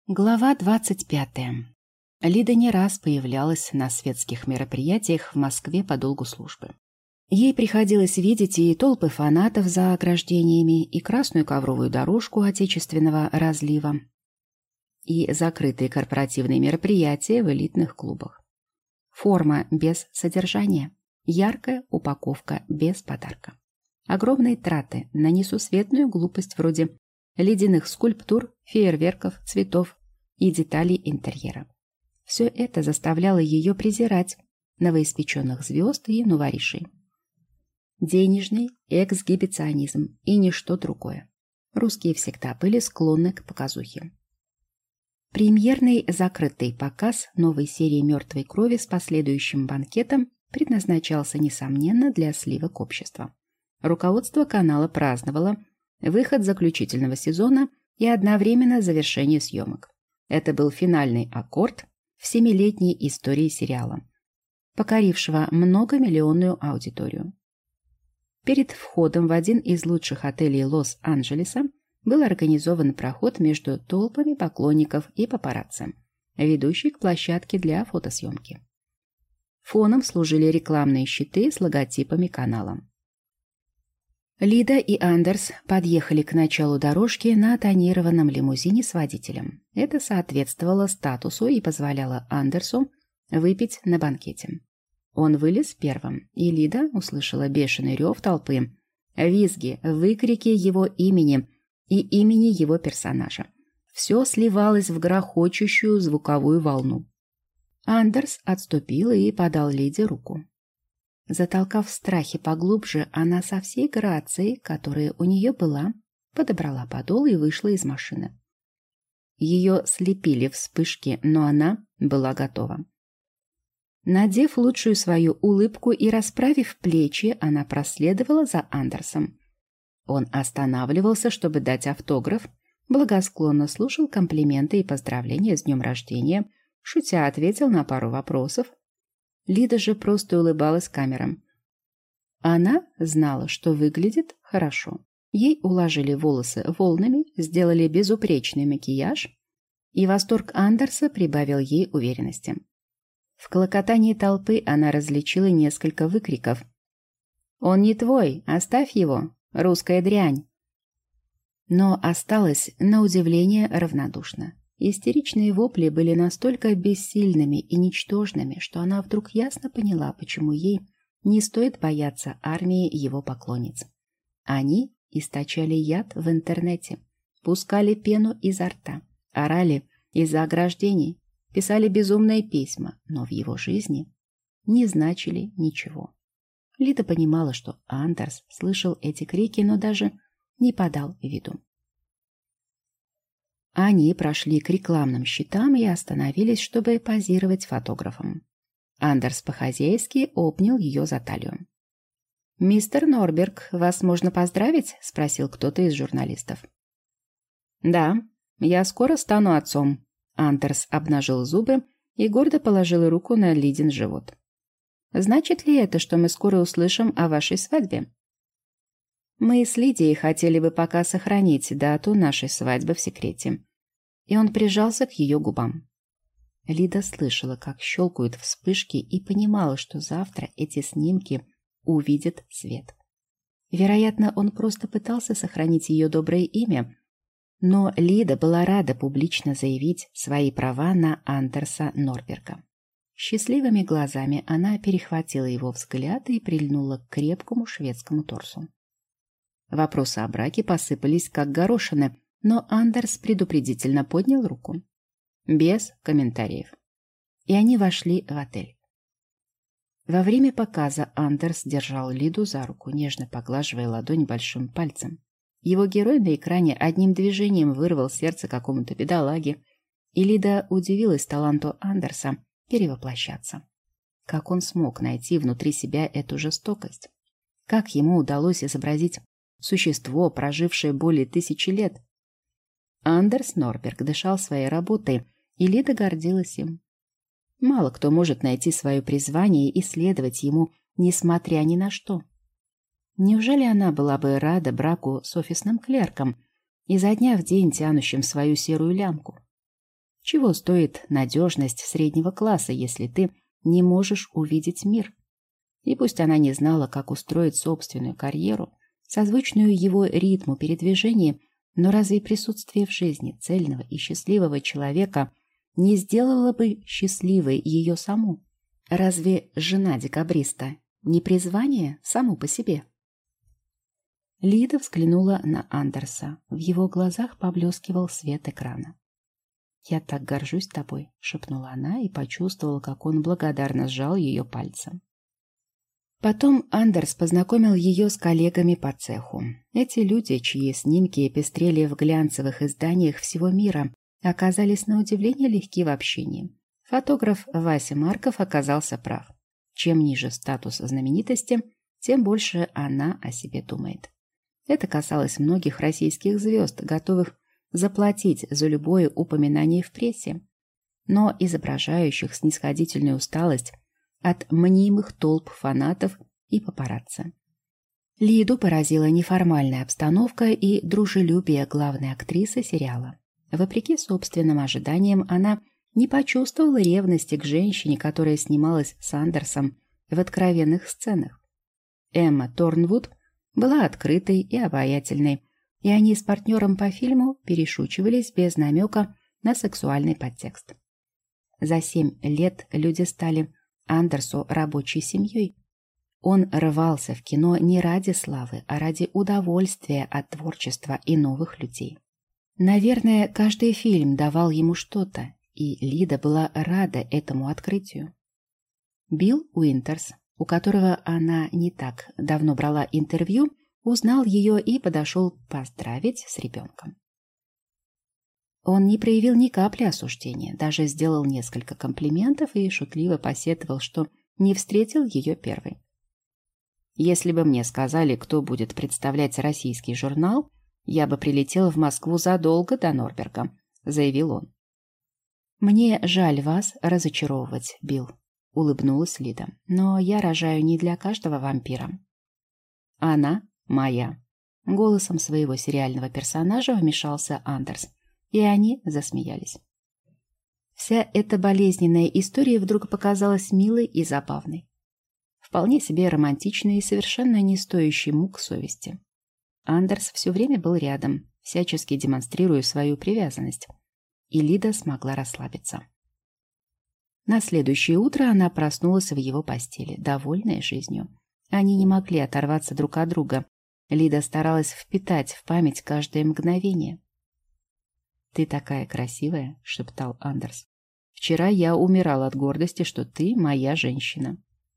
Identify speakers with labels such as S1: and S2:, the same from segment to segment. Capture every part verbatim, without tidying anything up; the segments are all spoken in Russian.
S1: Глава двадцать пятая. Лида не раз появлялась на светских мероприятиях в Москве по долгу службы. Ей приходилось видеть и толпы фанатов за ограждениями, и красную ковровую дорожку отечественного разлива, и закрытые корпоративные мероприятия в элитных клубах. Форма без содержания, яркая упаковка без подарка. Огромные траты на несусветную глупость вроде ледяных скульптур, фейерверков, цветов и деталей интерьера. Все это заставляло ее презирать новоиспеченных звезд и новоришей. Денежный эксгибиционизм и ничто другое. Русские всегда были склонны к показухе. Премьерный закрытый показ новой серии «Мертвой крови» с последующим банкетом предназначался, несомненно, для сливок общества. Руководство канала праздновало выход заключительного сезона и одновременно завершение съемок. Это был финальный аккорд в семилетней истории сериала, покорившего многомиллионную аудиторию. Перед входом в один из лучших отелей Лос-Анджелеса был организован проход между толпами поклонников и папарацци, ведущий к площадке для фотосъемки. Фоном служили рекламные щиты с логотипами канала. Лида и Андерс подъехали к началу дорожки на тонированном лимузине с водителем. Это соответствовало статусу и позволяло Андерсу выпить на банкете. Он вылез первым, и Лида услышала бешеный рев толпы, визги, выкрики его имени и имени его персонажа. Все сливалось в грохочущую звуковую волну. Андерс отступил и подал Лиде руку. Затолкав в страхе поглубже, она со всей грацией, которая у нее была, подобрала подол и вышла из машины. Ее слепили вспышки, но она была готова. Надев лучшую свою улыбку и расправив плечи, она проследовала за Андерсом. Он останавливался, чтобы дать автограф, благосклонно слушал комплименты и поздравления с днем рождения, шутя ответил на пару вопросов. Лида же просто улыбалась камерам. Она знала, что выглядит хорошо. Ей уложили волосы волнами, сделали безупречный макияж, и восторг Андерса прибавил ей уверенности. В клокотании толпы она различила несколько выкриков. «Он не твой, оставь его, русская дрянь!» Но осталась, на удивление, равнодушна. Истеричные вопли были настолько бессильными и ничтожными, что она вдруг ясно поняла, почему ей не стоит бояться армии его поклонниц. Они источали яд в интернете, пускали пену изо рта, орали из-за ограждений, писали безумные письма, но в его жизни не значили ничего. Лида понимала, что Андерс слышал эти крики, но даже не подал виду. Они прошли к рекламным щитам и остановились, чтобы позировать фотографом. Андерс по-хозяйски обнял ее за талию. «Мистер Норберг, вас можно поздравить?» — спросил кто-то из журналистов. «Да, я скоро стану отцом». Андерс обнажил зубы и гордо положил руку на Лидин живот. «Значит ли это, что мы скоро услышим о вашей свадьбе?» «Мы с Лидией хотели бы пока сохранить дату нашей свадьбы в секрете». И он прижался к ее губам. Лида слышала, как щелкают вспышки, и понимала, что завтра эти снимки увидят свет. Вероятно, он просто пытался сохранить ее доброе имя, но Лида была рада публично заявить свои права на Андерса Норберга. Счастливыми глазами она перехватила его взгляд и прильнула к крепкому шведскому торсу. Вопросы о браке посыпались как горошины, но Андерс предупредительно поднял руку. Без комментариев. И они вошли в отель. Во время показа Андерс держал Лиду за руку, нежно поглаживая ладонь большим пальцем. Его герой на экране одним движением вырвал сердце какому-то бедолаге, и Лида удивилась таланту Андерса перевоплощаться. Как он смог найти внутри себя эту жестокость? Как ему удалось изобразить существо, прожившее более тысячи лет? Андерс Норберг дышал своей работой, и Лида гордилась им. Мало кто может найти свое призвание и следовать ему, несмотря ни на что. Неужели она была бы рада браку с офисным клерком, изо дня в день тянущим свою серую лямку? Чего стоит надежность среднего класса, если ты не можешь увидеть мир? И пусть она не знала, как устроить собственную карьеру, созвучную его ритму передвижения, но разве присутствие в жизни цельного и счастливого человека не сделало бы счастливой ее саму? Разве жена декабриста не призвание само по себе? Лида взглянула на Андерса. В его глазах поблескивал свет экрана. «Я так горжусь тобой», — шепнула она и почувствовала, как он благодарно сжал ее пальцем. Потом Андерс познакомил ее с коллегами по цеху. Эти люди, чьи снимки пестрели в глянцевых изданиях всего мира, оказались на удивление легки в общении. Фотограф Вася Марков оказался прав. Чем ниже статус знаменитости, тем больше она о себе думает. Это касалось многих российских звезд, готовых заплатить за любое упоминание в прессе, но изображающих снисходительную усталость от мнимых толп фанатов и папарацци. Лиду поразила неформальная обстановка и дружелюбие главной актрисы сериала. Вопреки собственным ожиданиям, она не почувствовала ревности к женщине, которая снималась с Андерсом в откровенных сценах. Эмма Торнвуд была открытой и обаятельной, и они с партнером по фильму перешучивались без намека на сексуальный подтекст. За семь лет люди стали Андерсу рабочей семьей. Он рвался в кино не ради славы, а ради удовольствия от творчества и новых людей. Наверное, каждый фильм давал ему что-то, и Лида была рада этому открытию. Билл Уинтерс, у которого она не так давно брала интервью, узнал ее и подошел поздравить с ребенком. Он не проявил ни капли осуждения, даже сделал несколько комплиментов и шутливо посетовал, что не встретил ее первой. «Если бы мне сказали, кто будет представлять российский журнал, я бы прилетел в Москву задолго до Норберга», — заявил он. «Мне жаль вас разочаровывать, Билл», — улыбнулась Лида, «но я рожаю не для каждого вампира». «Она моя», — голосом своего сериального персонажа вмешался Андерс, и они засмеялись. Вся эта болезненная история вдруг показалась милой и забавной. Вполне себе романтичной и совершенно не стоящей мук совести. Андерс все время был рядом, всячески демонстрируя свою привязанность, и Лида смогла расслабиться. На следующее утро она проснулась в его постели, довольная жизнью. Они не могли оторваться друг от друга. Лида старалась впитать в память каждое мгновение. «Ты такая красивая», — шептал Андерс. «Вчера я умирал от гордости, что ты моя женщина».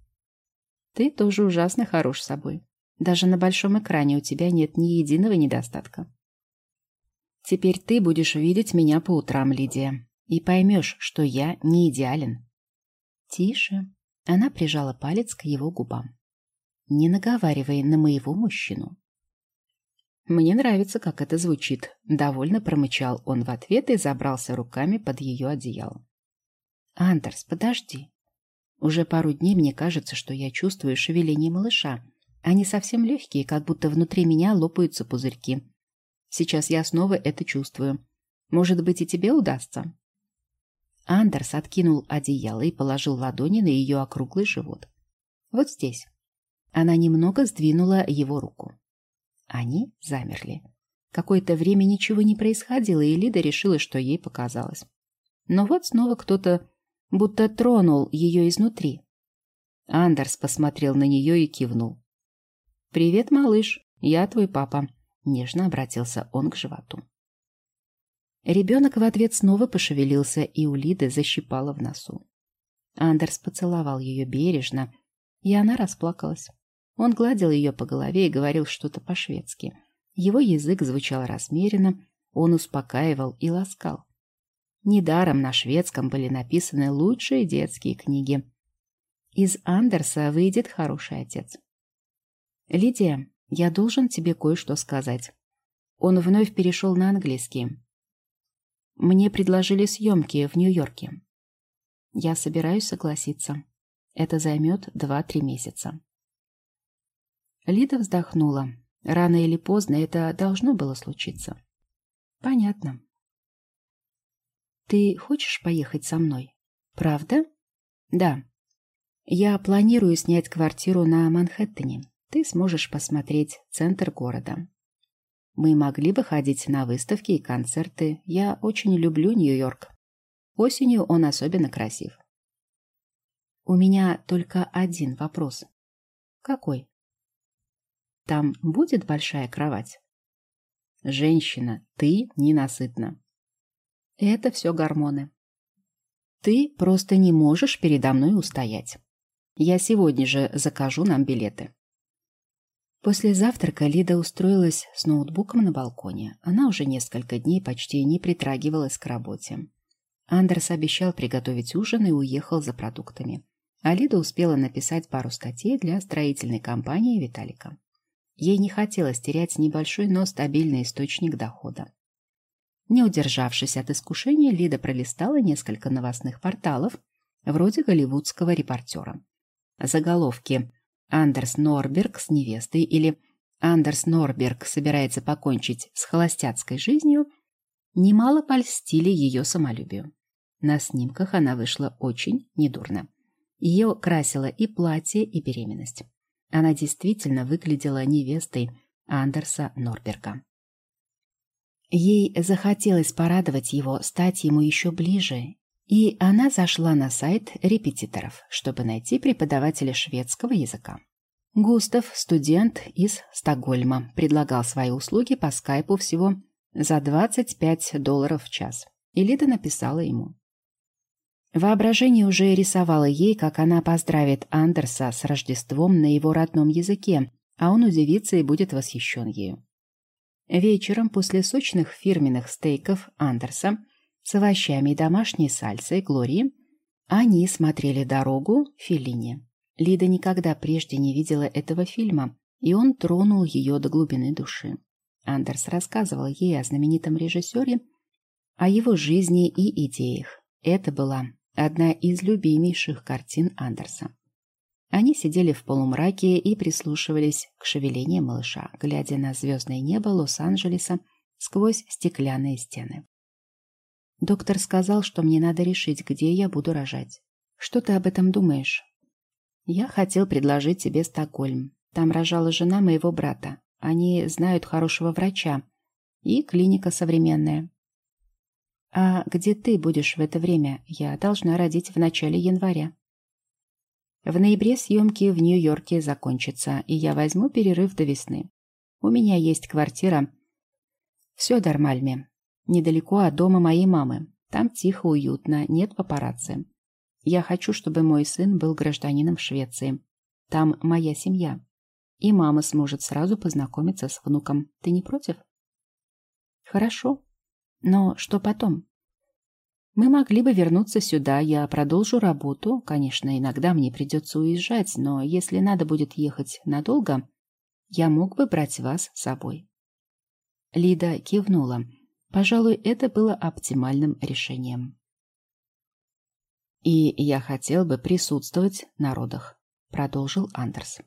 S1: «Ты тоже ужасно хорош собой. Даже на большом экране у тебя нет ни единого недостатка». «Теперь ты будешь видеть меня по утрам, Лидия, и поймешь, что я не идеален». «Тише». Она прижала палец к его губам. «Не наговаривай на моего мужчину». «Мне нравится, как это звучит», — довольно промычал он в ответ и забрался руками под ее одеяло. «Андерс, подожди. Уже пару дней мне кажется, что я чувствую шевеление малыша. Они совсем легкие, как будто внутри меня лопаются пузырьки. Сейчас я снова это чувствую. Может быть, и тебе удастся?» Андерс откинул одеяло и положил ладони на ее округлый живот. «Вот здесь». Она немного сдвинула его руку. Они замерли. Какое-то время ничего не происходило, и Лида решила, что ей показалось. Но вот снова кто-то будто тронул ее изнутри. Андерс посмотрел на нее и кивнул. «Привет, малыш, я твой папа», — нежно обратился он к животу. Ребенок в ответ снова пошевелился, и у Лиды защипало в носу. Андерс поцеловал ее бережно, и она расплакалась. Он гладил ее по голове и говорил что-то по-шведски. Его язык звучал размеренно, он успокаивал и ласкал. Недаром на шведском были написаны лучшие детские книги. Из Андерса выйдет хороший отец. «Лидия, я должен тебе кое-что сказать». Он вновь перешел на английский. «Мне предложили съемки в Нью-Йорке. Я собираюсь согласиться. Это займет два-три месяца». Лида вздохнула. Рано или поздно это должно было случиться. Понятно. Ты хочешь поехать со мной? Правда? Да. Я планирую снять квартиру на Манхэттене. Ты сможешь посмотреть центр города. Мы могли бы ходить на выставки и концерты. Я очень люблю Нью-Йорк. Осенью он особенно красив. У меня только один вопрос. Какой? Там будет большая кровать? Женщина, ты ненасытна. Это все гормоны. Ты просто не можешь передо мной устоять. Я сегодня же закажу нам билеты. После завтрака Лида устроилась с ноутбуком на балконе. Она уже несколько дней почти не притрагивалась к работе. Андерс обещал приготовить ужин и уехал за продуктами. А Лида успела написать пару статей для строительной компании Виталика. Ей не хотелось терять небольшой, но стабильный источник дохода. Не удержавшись от искушения, Лида пролистала несколько новостных порталов, вроде голливудского репортера. Заголовки «Андерс Норберг с невестой» или «Андерс Норберг собирается покончить с холостяцкой жизнью» немало польстили ее самолюбию. На снимках она вышла очень недурно. Ее красило и платье, и беременность. Она действительно выглядела невестой Андерса Норберга. Ей захотелось порадовать его, стать ему еще ближе, и она зашла на сайт репетиторов, чтобы найти преподавателя шведского языка. Густав, студент из Стокгольма, предлагал свои услуги по скайпу всего за двадцать пять долларов в час, и Лида написала ему. Воображение уже рисовало ей, как она поздравит Андерса с Рождеством на его родном языке, а он удивится и будет восхищен ею. Вечером после сочных фирменных стейков Андерса с овощами и домашней сальсой Глории они смотрели «Дорогу» Феллини. Лида никогда прежде не видела этого фильма, и он тронул ее до глубины души. Андерс рассказывал ей о знаменитом режиссере, о его жизни и идеях. Это была одна из любимейших картин Андерса. Они сидели в полумраке и прислушивались к шевелению малыша, глядя на звездное небо Лос-Анджелеса сквозь стеклянные стены. Доктор сказал, что мне надо решить, где я буду рожать. Что ты об этом думаешь? Я хотел предложить тебе Стокгольм. Там рожала жена моего брата. Они знают хорошего врача. И клиника современная. А где ты будешь в это время? Я должна родить в начале января. В ноябре съемки в Нью-Йорке закончатся, и я возьму перерыв до весны. У меня есть квартира в Сёдермальме, недалеко от дома моей мамы. Там тихо, уютно, нет папарацци. Я хочу, чтобы мой сын был гражданином Швеции. Там моя семья. И мама сможет сразу познакомиться с внуком. Ты не против? Хорошо. Но что потом? Мы могли бы вернуться сюда, я продолжу работу. Конечно, иногда мне придется уезжать, но если надо будет ехать надолго, я мог бы брать вас с собой. Лида кивнула. Пожалуй, это было оптимальным решением. И я хотел бы присутствовать на родах, продолжил Андерс.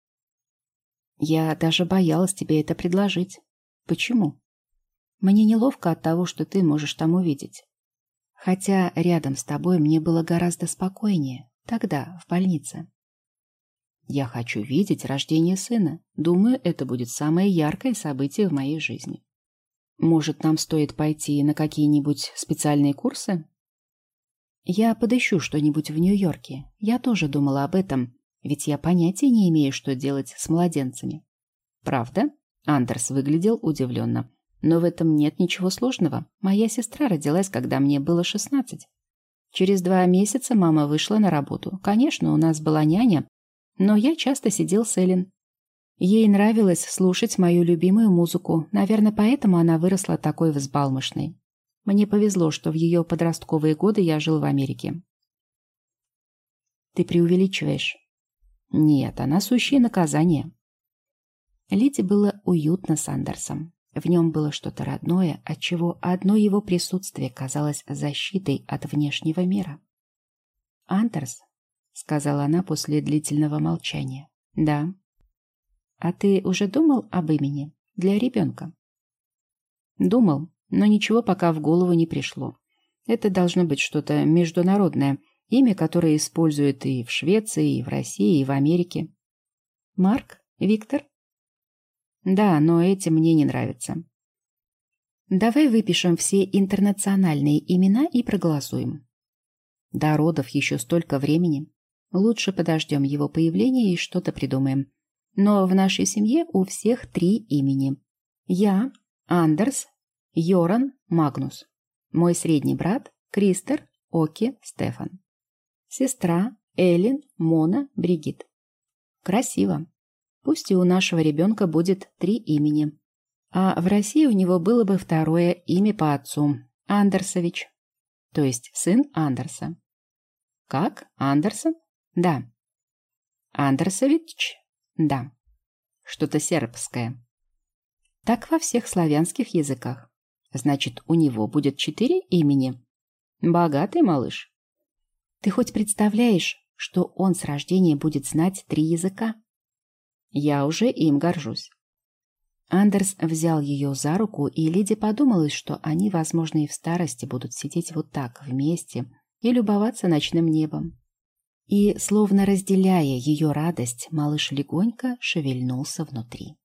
S1: Я даже боялась тебе это предложить. Почему? Мне неловко от того, что ты можешь там увидеть. Хотя рядом с тобой мне было гораздо спокойнее, тогда, в больнице. Я хочу видеть рождение сына. Думаю, это будет самое яркое событие в моей жизни. Может, нам стоит пойти на какие-нибудь специальные курсы? Я подыщу что-нибудь в Нью-Йорке. Я тоже думала об этом, ведь я понятия не имею, что делать с младенцами. Правда? Андерс выглядел удивленно. Но в этом нет ничего сложного. Моя сестра родилась, когда мне было шестнадцать. Через два месяца мама вышла на работу. Конечно, у нас была няня, но я часто сидел с Эллен. Ей нравилось слушать мою любимую музыку. Наверное, поэтому она выросла такой взбалмошной. Мне повезло, что в ее подростковые годы я жил в Америке. Ты преувеличиваешь. Нет, она сущее наказание. Лиде было уютно с Андерсом. В нем было что-то родное, отчего одно его присутствие казалось защитой от внешнего мира. «Андерс», — сказала она после длительного молчания. «Да». «А ты уже думал об имени для ребенка?» «Думал, но ничего пока в голову не пришло. Это должно быть что-то международное, имя, которое используют и в Швеции, и в России, и в Америке. Марк? Виктор? Да, но эти мне не нравятся. Давай выпишем все интернациональные имена и проголосуем. До родов еще столько времени. Лучше подождем его появления и что-то придумаем. Но в нашей семье у всех три имени. Я, Андерс, Йоран, Магнус. Мой средний брат Кристер, Оки, Стефан. Сестра Эллин, Мона, Бригит. Красиво. Пусть и у нашего ребенка будет три имени. А в России у него было бы второе имя по отцу – Андерсович, то есть сын Андерса. Как? Андерсон? Да. Андерсович? Да. Что-то сербское. Так во всех славянских языках. Значит, у него будет четыре имени. Богатый малыш. Ты хоть представляешь, что он с рождения будет знать три языка? Я уже им горжусь. Андерс взял ее за руку, и Лиде подумалось, что они, возможно, и в старости будут сидеть вот так вместе и любоваться ночным небом. И, словно разделяя ее радость, малыш легонько шевельнулся внутри.